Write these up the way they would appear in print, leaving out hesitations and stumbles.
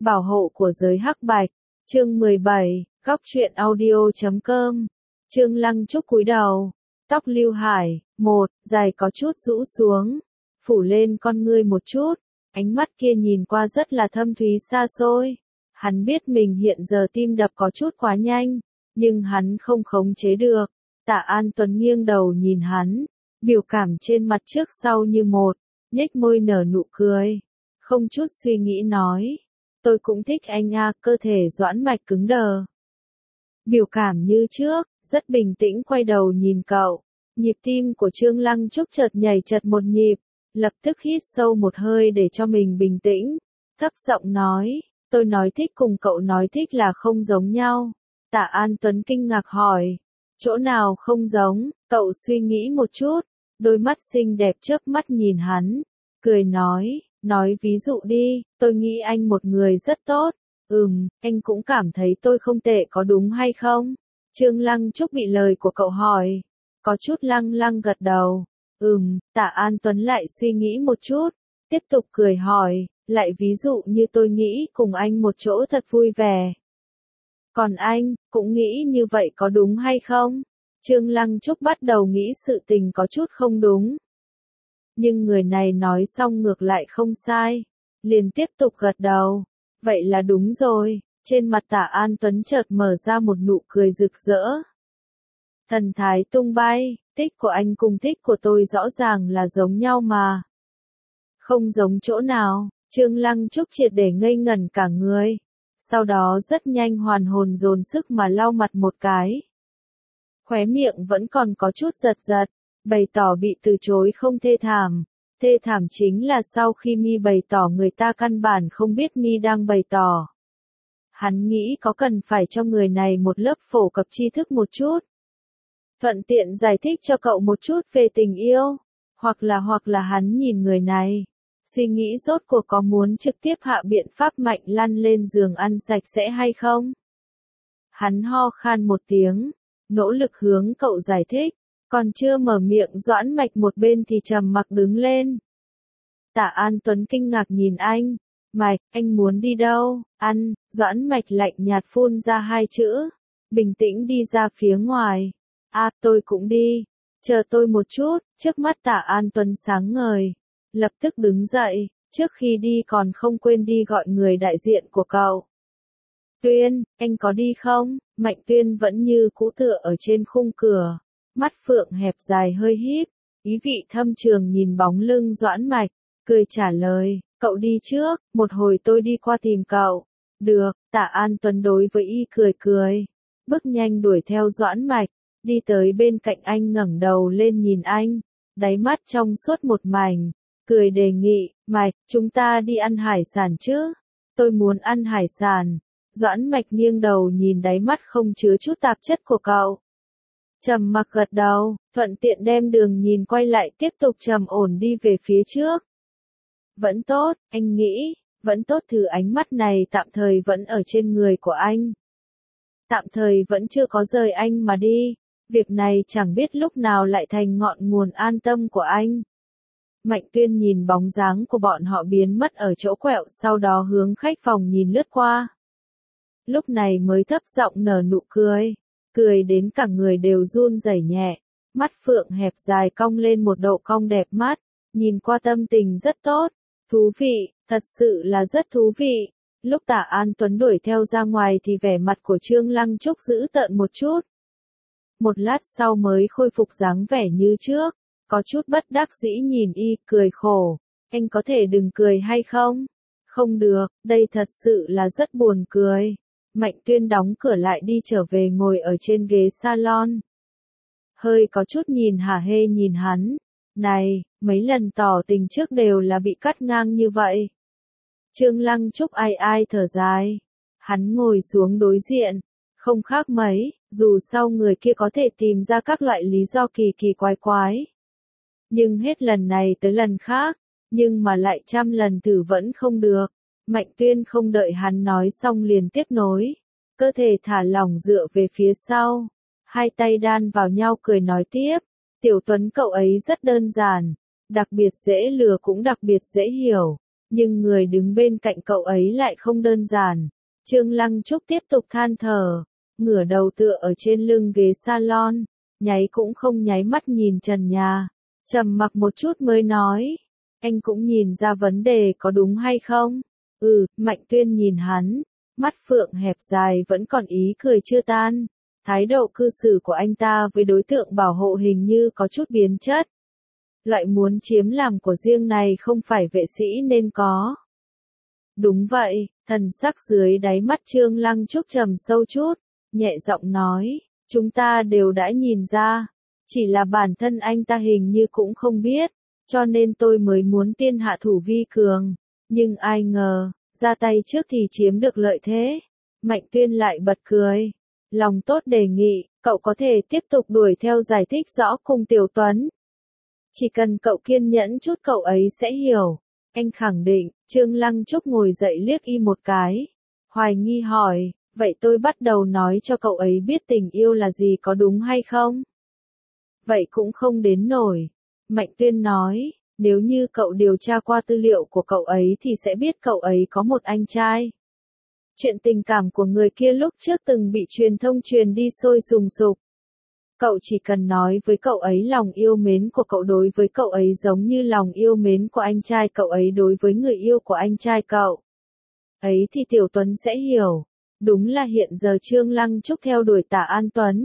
Bảo hộ của giới hắc bạch. Chương 17, góc truyện audio.com. Trương Lăng Trúc cúi đầu, tóc Lưu Hải, dài có chút rũ xuống, phủ lên con ngươi một chút, ánh mắt kia nhìn qua rất là thâm thúy xa xôi. Hắn biết mình hiện giờ tim đập có chút quá nhanh, nhưng hắn không khống chế được. Tạ An Tuấn nghiêng đầu nhìn hắn, biểu cảm trên mặt trước sau như một, nhếch môi nở nụ cười, không chút suy nghĩ nói. Tôi cũng thích anh a, cơ thể Doãn Mạch cứng đờ. Biểu cảm như trước, rất bình tĩnh quay đầu nhìn cậu. Nhịp tim của Trương Lăng Trúc chợt nhảy chật một nhịp, lập tức hít sâu một hơi để cho mình bình tĩnh. Thấp giọng nói, tôi nói thích cùng cậu nói thích là không giống nhau. Tạ An Tuấn kinh ngạc hỏi, chỗ nào không giống? Cậu suy nghĩ một chút, đôi mắt xinh đẹp chớp mắt nhìn hắn, cười nói ví dụ đi, tôi nghĩ anh một người rất tốt. Anh cũng cảm thấy tôi không tệ có đúng hay không? Trương Lăng Trúc bị lời của cậu hỏi, có chút lăng gật đầu. Tạ An Tuấn lại suy nghĩ một chút, tiếp tục cười hỏi, lại ví dụ như tôi nghĩ cùng anh một chỗ thật vui vẻ. Còn anh, cũng nghĩ như vậy có đúng hay không? Trương Lăng Trúc bắt đầu nghĩ sự tình có chút không đúng. Nhưng người này nói xong ngược lại không sai, liền tiếp tục gật đầu. Vậy là đúng rồi, trên mặt Tạ An Tuấn chợt mở ra một nụ cười rực rỡ. Thần thái tung bay, thích của anh cùng thích của tôi rõ ràng là giống nhau mà. Không giống chỗ nào, Trương Lăng Trúc triệt để ngây ngẩn cả người. Sau đó rất nhanh hoàn hồn dồn sức mà lau mặt một cái. Khóe miệng vẫn còn có chút giật, bày tỏ bị từ chối không thê thảm. Thê thảm chính là sau khi mi bày tỏ người ta căn bản không biết mi đang bày tỏ. Hắn nghĩ có cần phải cho người này một lớp phổ cập tri thức một chút. Thuận tiện giải thích cho cậu một chút về tình yêu. Hoặc là hắn nhìn người này. Suy nghĩ rốt cuộc có muốn trực tiếp hạ biện pháp mạnh lăn lên giường ăn sạch sẽ hay không? Hắn ho khan một tiếng, nỗ lực hướng cậu giải thích, còn chưa mở miệng Doãn Mạch một bên thì trầm mặc đứng lên. Tạ An Tuấn kinh ngạc nhìn anh, Mạch, anh muốn đi đâu? Ăn, Doãn Mạch lạnh nhạt phun ra hai chữ, bình tĩnh đi ra phía ngoài. Tôi cũng đi, chờ tôi một chút, trước mắt Tạ An Tuấn sáng ngời. Lập tức đứng dậy, trước khi đi còn không quên đi gọi người đại diện của cậu. Tuyên, anh có đi không? Mạnh Tuyên vẫn như cũ tựa ở trên khung cửa, mắt phượng hẹp dài hơi híp, ý vị thâm trường nhìn bóng lưng Doãn Mạch, cười trả lời, cậu đi trước, một hồi tôi đi qua tìm cậu. Được, Tạ An Tuấn đối với y cười, bước nhanh đuổi theo Doãn Mạch, đi tới bên cạnh anh ngẩng đầu lên nhìn anh, đáy mắt trong suốt một mảnh. Cười đề nghị, Mạch, chúng ta đi ăn hải sản chứ? Tôi muốn ăn hải sản. Doãn Mạch nghiêng đầu nhìn đáy mắt không chứa chút tạp chất của cậu. Trầm mặc gật đầu, thuận tiện đem đường nhìn quay lại tiếp tục trầm ổn đi về phía trước. Vẫn tốt, anh nghĩ, vẫn tốt thử ánh mắt này tạm thời vẫn ở trên người của anh. Tạm thời vẫn chưa có rời anh mà đi, việc này chẳng biết lúc nào lại thành ngọn nguồn an tâm của anh. Mạnh Tuyên nhìn bóng dáng của bọn họ biến mất ở chỗ quẹo, sau đó hướng khách phòng nhìn lướt qua. Lúc này mới thấp giọng nở nụ cười đến cả người đều run rẩy nhẹ, mắt phượng hẹp dài cong lên một độ cong đẹp mắt, nhìn qua tâm tình rất tốt, thú vị, thật sự là rất thú vị. Lúc Tạ An Tuấn đuổi theo ra ngoài thì vẻ mặt của Trương Lăng Trúc dữ tợn một chút. Một lát sau mới khôi phục dáng vẻ như trước. Có chút bất đắc dĩ nhìn y, cười khổ, anh có thể đừng cười hay không? Không được, đây thật sự là rất buồn cười. Mạnh Tuyên đóng cửa lại đi trở về ngồi ở trên ghế salon. Hơi có chút nhìn hả hê nhìn hắn, này, mấy lần tỏ tình trước đều là bị cắt ngang như vậy. Trương Lăng Trúc ai thở dài, hắn ngồi xuống đối diện, không khác mấy, dù sau người kia có thể tìm ra các loại lý do kỳ quái. Nhưng hết lần này tới lần khác, nhưng mà lại trăm lần thử vẫn không được. Mạnh Tuyên không đợi hắn nói xong liền tiếp nối, cơ thể thả lỏng dựa về phía sau, hai tay đan vào nhau cười nói tiếp, Tiểu Tuấn cậu ấy rất đơn giản, đặc biệt dễ lừa cũng đặc biệt dễ hiểu, Nhưng người đứng bên cạnh cậu ấy lại không đơn giản. Trương Lăng Trúc tiếp tục than thở, ngửa đầu tựa ở trên lưng ghế salon, nháy cũng không nháy mắt nhìn trần nhà, trầm mặc một chút mới nói, anh cũng nhìn ra vấn đề có đúng hay không? Mạnh Tuyên nhìn hắn, mắt phượng hẹp dài vẫn còn ý cười chưa tan, thái độ cư xử của anh ta với đối tượng bảo hộ hình như có chút biến chất. Loại muốn chiếm làm của riêng này không phải vệ sĩ nên có. Đúng vậy, thần sắc dưới đáy mắt Trương Lăng Trúc trầm sâu chút, nhẹ giọng nói, chúng ta đều đã nhìn ra, chỉ là bản thân anh ta hình như cũng không biết, cho nên tôi mới muốn tiên hạ thủ vi cường, nhưng ai ngờ, ra tay trước thì chiếm được lợi thế. Mạnh Tuyên lại bật cười, lòng tốt đề nghị, cậu có thể tiếp tục đuổi theo giải thích rõ cùng Tiểu Tuấn. Chỉ cần cậu kiên nhẫn chút cậu ấy sẽ hiểu. Anh khẳng định. Trương Lăng Trúc ngồi dậy liếc y một cái. Hoài nghi hỏi, vậy tôi bắt đầu nói cho cậu ấy biết tình yêu là gì có đúng hay không? Vậy cũng không đến nổi. Mạnh Tuyên nói, nếu như cậu điều tra qua tư liệu của cậu ấy thì sẽ biết cậu ấy có một anh trai. Chuyện tình cảm của người kia lúc trước từng bị truyền thông truyền đi sôi sùng sục. Cậu chỉ cần nói với cậu ấy lòng yêu mến của cậu đối với cậu ấy giống như lòng yêu mến của anh trai cậu ấy đối với người yêu của anh trai cậu. Ấy thì Tiểu Tuấn sẽ hiểu. Đúng là hiện giờ Trương Lăng Trúc theo đuổi Tả An Tuấn.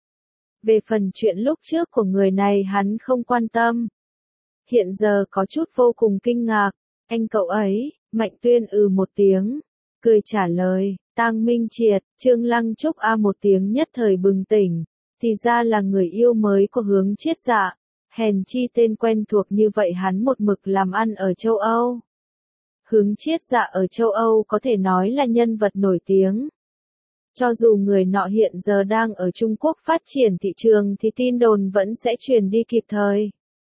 Về phần chuyện lúc trước của người này hắn không quan tâm. Hiện giờ có chút vô cùng kinh ngạc. Anh cậu ấy, Mạnh Tuyên một tiếng. Cười trả lời, Tang Minh Triệt, Trương Lăng Trúc một tiếng nhất thời bừng tỉnh. Thì ra là người yêu mới của Hướng Triết Dạ, hèn chi tên quen thuộc như vậy hắn một mực làm ăn ở châu Âu. Hướng Triết Dạ ở châu Âu có thể nói là nhân vật nổi tiếng. Cho dù người nọ hiện giờ đang ở Trung Quốc phát triển thị trường thì tin đồn vẫn sẽ truyền đi kịp thời.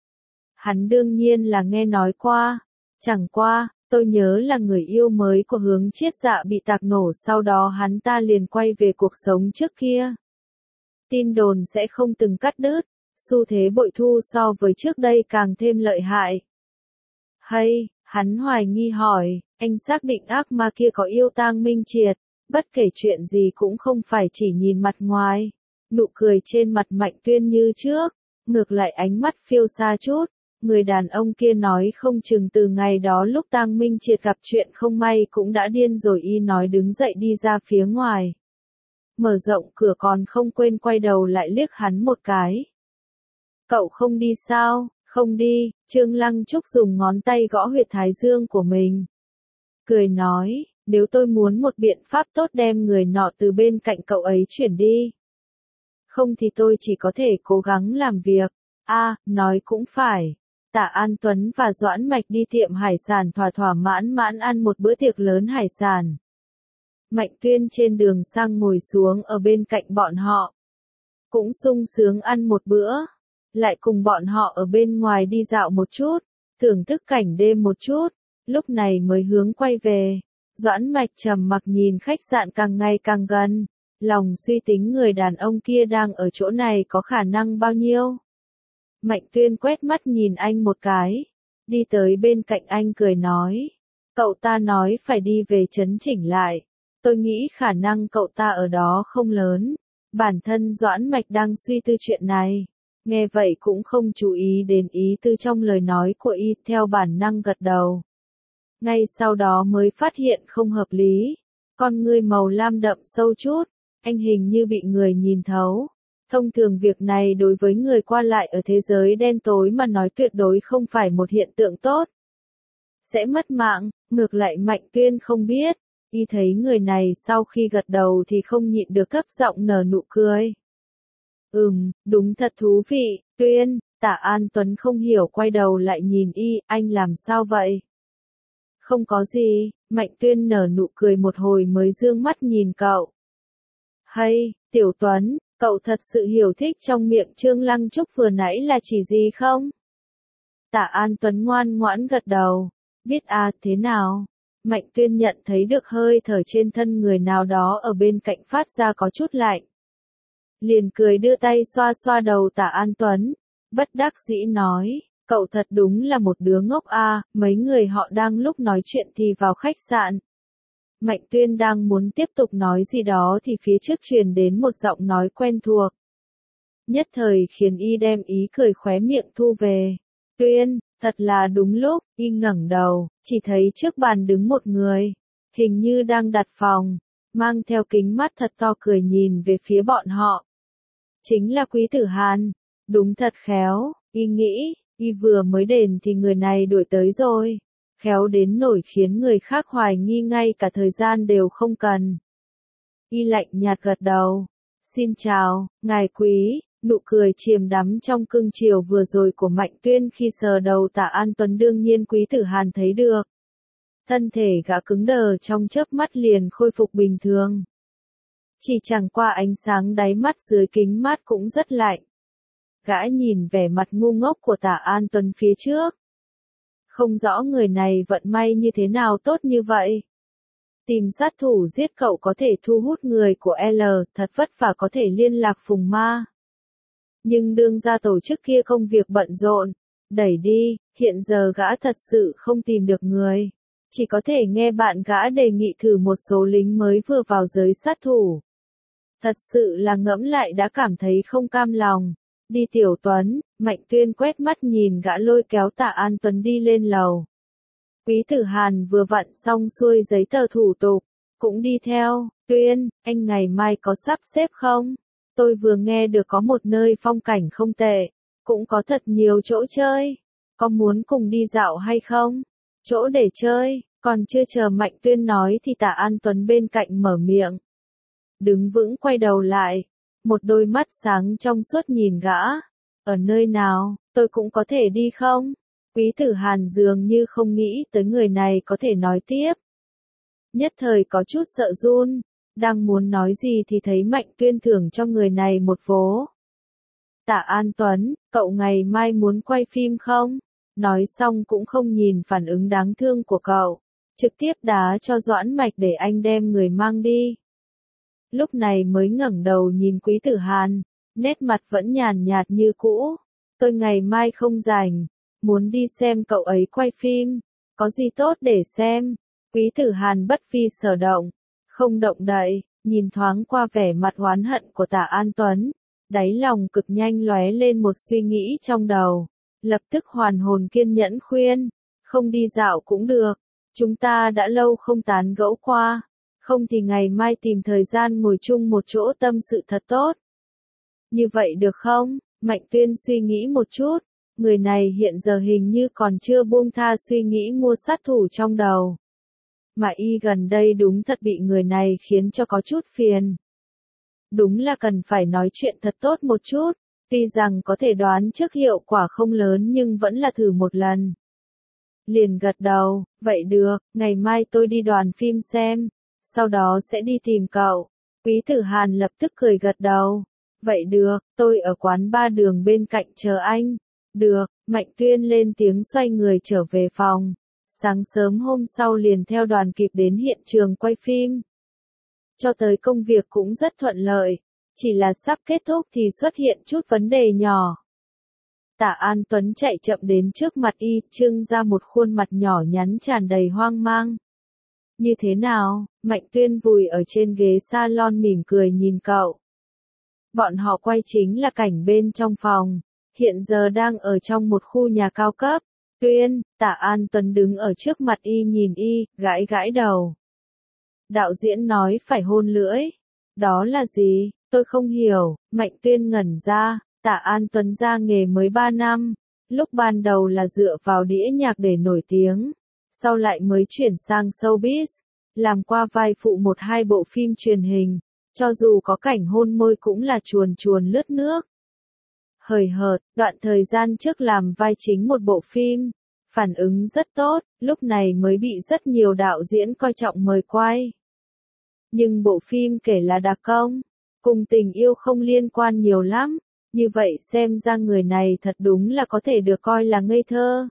Hắn đương nhiên là nghe nói qua, chẳng qua, tôi nhớ là người yêu mới của Hướng Triết Dạ bị tạc nổ sau đó hắn ta liền quay về cuộc sống trước kia. Tin đồn sẽ không từng cắt đứt, xu thế bội thu so với trước đây càng thêm lợi hại. Hay, hắn hoài nghi hỏi, anh xác định ác ma kia có yêu Tang Minh Triệt, bất kể chuyện gì cũng không phải chỉ nhìn mặt ngoài. Nụ cười trên mặt Mạnh Tuyên như trước, ngược lại ánh mắt phiêu xa chút, người đàn ông kia nói không chừng từ ngày đó lúc Tang Minh Triệt gặp chuyện không may cũng đã điên rồi y nói đứng dậy đi ra phía ngoài. Mở rộng cửa còn không quên quay đầu lại liếc hắn một cái. Cậu không đi sao? Không đi, Trương Lăng Trúc dùng ngón tay gõ huyệt thái dương của mình. Cười nói, nếu tôi muốn một biện pháp tốt đem người nọ từ bên cạnh cậu ấy chuyển đi. Không thì tôi chỉ có thể cố gắng làm việc. Nói cũng phải. Tả An Tuấn và Doãn Mạch đi tiệm hải sản thỏa mãn ăn một bữa tiệc lớn hải sản. Mạnh Tuyên trên đường sang ngồi xuống ở bên cạnh bọn họ. Cũng sung sướng ăn một bữa. Lại cùng bọn họ ở bên ngoài đi dạo một chút. Thưởng thức cảnh đêm một chút. Lúc này mới hướng quay về. Doãn Mạch trầm mặc nhìn khách sạn càng ngày càng gần. Lòng suy tính người đàn ông kia đang ở chỗ này có khả năng bao nhiêu. Mạnh Tuyên quét mắt nhìn anh một cái. Đi tới bên cạnh anh cười nói. Cậu ta nói phải đi về chấn chỉnh lại. Tôi nghĩ khả năng cậu ta ở đó không lớn. Bản thân Doãn Mạch đang suy tư chuyện này. Nghe vậy cũng không chú ý đến ý tư trong lời nói của y, theo bản năng gật đầu. Ngay sau đó mới phát hiện không hợp lý. Con ngươi màu lam đậm sâu chút. Anh hình như bị người nhìn thấu. Thông thường việc này đối với người qua lại ở thế giới đen tối mà nói tuyệt đối không phải một hiện tượng tốt. Sẽ mất mạng, ngược lại Mạnh Tuyên không biết. Y thấy người này sau khi gật đầu thì không nhịn được thấp giọng nở nụ cười. Đúng thật thú vị, Tuyên. Tả An Tuấn không hiểu quay đầu lại nhìn y, anh làm sao vậy? Không có gì, Mạnh Tuyên nở nụ cười một hồi mới dương mắt nhìn cậu. Hay, Tiểu Tuấn, cậu thật sự hiểu thích trong miệng Trương Lăng Trúc vừa nãy là chỉ gì không? Tả An Tuấn ngoan ngoãn gật đầu. Biết thế nào? Mạnh Tuyên nhận thấy được hơi thở trên thân người nào đó ở bên cạnh phát ra có chút lạnh. Liền cười đưa tay xoa xoa đầu Tả An Tuấn. Bất đắc dĩ nói, Cậu thật đúng là một đứa ngốc a. Mấy người họ đang lúc nói chuyện thì vào khách sạn. Mạnh Tuyên đang muốn tiếp tục nói gì đó thì phía trước truyền đến một giọng nói quen thuộc. Nhất thời khiến y đem ý cười khóe miệng thu về. Tuyên, thật là đúng lúc, y ngẩng đầu, chỉ thấy trước bàn đứng một người, hình như đang đặt phòng, mang theo kính mắt thật to cười nhìn về phía bọn họ. Chính là Quý Tử Hàn, đúng thật khéo, y nghĩ, y vừa mới đền thì người này đuổi tới rồi, khéo đến nổi khiến người khác hoài nghi ngay cả thời gian đều không cần. Y lạnh nhạt gật đầu, xin chào, ngài Quý. Nụ cười chiêm đắm trong cưng chiều vừa rồi của Mạnh Tuyên khi sờ đầu Tạ An Tuấn đương nhiên Quý Tử Hàn thấy được. Thân thể gã cứng đờ trong chớp mắt liền khôi phục bình thường. Chỉ chẳng qua ánh sáng đáy mắt dưới kính mát cũng rất lạnh. Gã nhìn vẻ mặt ngu ngốc của Tạ An Tuấn phía trước. Không rõ người này vận may như thế nào tốt như vậy. Tìm sát thủ giết cậu có thể thu hút người của L, thật vất vả có thể liên lạc Phùng Ma. Nhưng đương ra tổ chức kia công việc bận rộn, đẩy đi, hiện giờ gã thật sự không tìm được người. Chỉ có thể nghe bạn gã đề nghị thử một số lính mới vừa vào giới sát thủ. Thật sự là ngẫm lại đã cảm thấy không cam lòng. Đi Tiểu Tuấn, Mạnh Tuyên quét mắt nhìn gã lôi kéo Tạ An Tuấn đi lên lầu. Quý Tử Hàn vừa vặn xong xuôi giấy tờ thủ tục, cũng đi theo. Tuyên, anh ngày mai có sắp xếp không? Tôi vừa nghe được có một nơi phong cảnh không tệ, cũng có thật nhiều chỗ chơi. Có muốn cùng đi dạo hay không? Chỗ để chơi, còn chưa chờ Mạnh Tuyên nói thì Tạ An Tuấn bên cạnh mở miệng. Đứng vững quay đầu lại, một đôi mắt sáng trong suốt nhìn gã. Ở nơi nào, tôi cũng có thể đi không? Quý Tử Hàn dường như không nghĩ tới người này có thể nói tiếp. Nhất thời có chút sợ run. Đang muốn nói gì thì thấy Mạnh Tuyên thưởng cho người này một vố. Tạ An Tuấn, cậu ngày mai muốn quay phim không? Nói xong cũng không nhìn phản ứng đáng thương của cậu, trực tiếp đá cho Doãn Mạch để anh đem người mang đi. Lúc này mới ngẩng đầu nhìn Quý Tử Hàn, nét mặt vẫn nhàn nhạt như cũ. Tôi ngày mai không rảnh, muốn đi xem cậu ấy quay phim, có gì tốt để xem? Quý Tử Hàn bất vi sở động. Không động đậy, nhìn thoáng qua vẻ mặt oán hận của Tạ An Tuấn, đáy lòng cực nhanh lóe lên một suy nghĩ trong đầu, lập tức hoàn hồn kiên nhẫn khuyên, không đi dạo cũng được, chúng ta đã lâu không tán gẫu qua, không thì ngày mai tìm thời gian ngồi chung một chỗ tâm sự thật tốt. Như vậy được không? Mạnh Tuyên suy nghĩ một chút, người này hiện giờ hình như còn chưa buông tha suy nghĩ mua sát thủ trong đầu. Mà y gần đây đúng thật bị người này khiến cho có chút phiền. Đúng là cần phải nói chuyện thật tốt một chút, tuy rằng có thể đoán trước hiệu quả không lớn nhưng vẫn là thử một lần. Liền gật đầu, vậy được, ngày mai tôi đi đoàn phim xem, sau đó sẽ đi tìm cậu. Quý Tử Hàn lập tức cười gật đầu, vậy được, tôi ở quán ba đường bên cạnh chờ anh. Được, Mạnh Tuyên lên tiếng xoay người trở về phòng. Sáng sớm hôm sau liền theo đoàn kịp đến hiện trường quay phim. Cho tới công việc cũng rất thuận lợi, chỉ là sắp kết thúc thì xuất hiện chút vấn đề nhỏ. Tạ An Tuấn chạy chậm đến trước mặt y, trưng ra một khuôn mặt nhỏ nhắn tràn đầy hoang mang. Như thế nào? Mạnh Tuyên vùi ở trên ghế salon mỉm cười nhìn cậu. Bọn họ quay chính là cảnh bên trong phòng, hiện giờ đang ở trong một khu nhà cao cấp. Tuyên, Tạ An Tuấn đứng ở trước mặt y nhìn y, gãi gãi đầu. Đạo diễn nói phải hôn lưỡi. Đó là gì? Tôi không hiểu. Mạnh Tuyên ngẩn ra, Tạ An Tuấn ra nghề mới 3 năm. Lúc ban đầu là dựa vào đĩa nhạc để nổi tiếng. Sau lại mới chuyển sang showbiz. Làm qua vai phụ 1-2 bộ phim truyền hình. Cho dù có cảnh hôn môi cũng là chuồn chuồn lướt nước. Hời hợt, đoạn thời gian trước làm vai chính một bộ phim, phản ứng rất tốt, lúc này mới bị rất nhiều đạo diễn coi trọng mời quay. Nhưng bộ phim kể là đặc công, cùng tình yêu không liên quan nhiều lắm, như vậy xem ra người này thật đúng là có thể được coi là ngây thơ.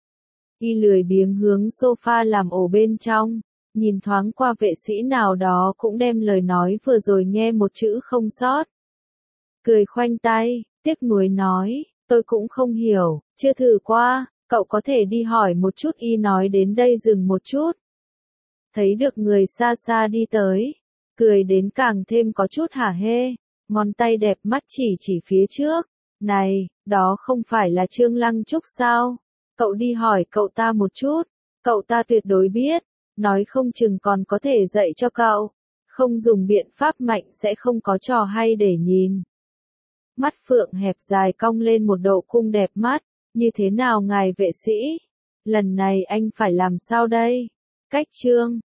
Y lười biếng hướng sofa làm ổ bên trong, nhìn thoáng qua vệ sĩ nào đó cũng đem lời nói vừa rồi nghe một chữ không sót. Cười khoanh tay. Tiếc nuối nói, Tôi cũng không hiểu, chưa thử qua, cậu có thể đi hỏi một chút. Y nói đến đây dừng một chút. Thấy được người xa xa đi tới, cười đến càng thêm có chút hả hê, ngón tay đẹp mắt chỉ phía trước. Này, đó không phải là Trương Lăng Trúc sao? Cậu đi hỏi cậu ta một chút, cậu ta tuyệt đối biết, nói không chừng còn có thể dạy cho cậu. Không dùng biện pháp mạnh sẽ không có trò hay để nhìn. Mắt Phượng hẹp dài cong lên một độ cung đẹp mắt, như thế nào ngài vệ sĩ? Lần này anh phải làm sao đây? Cách Trương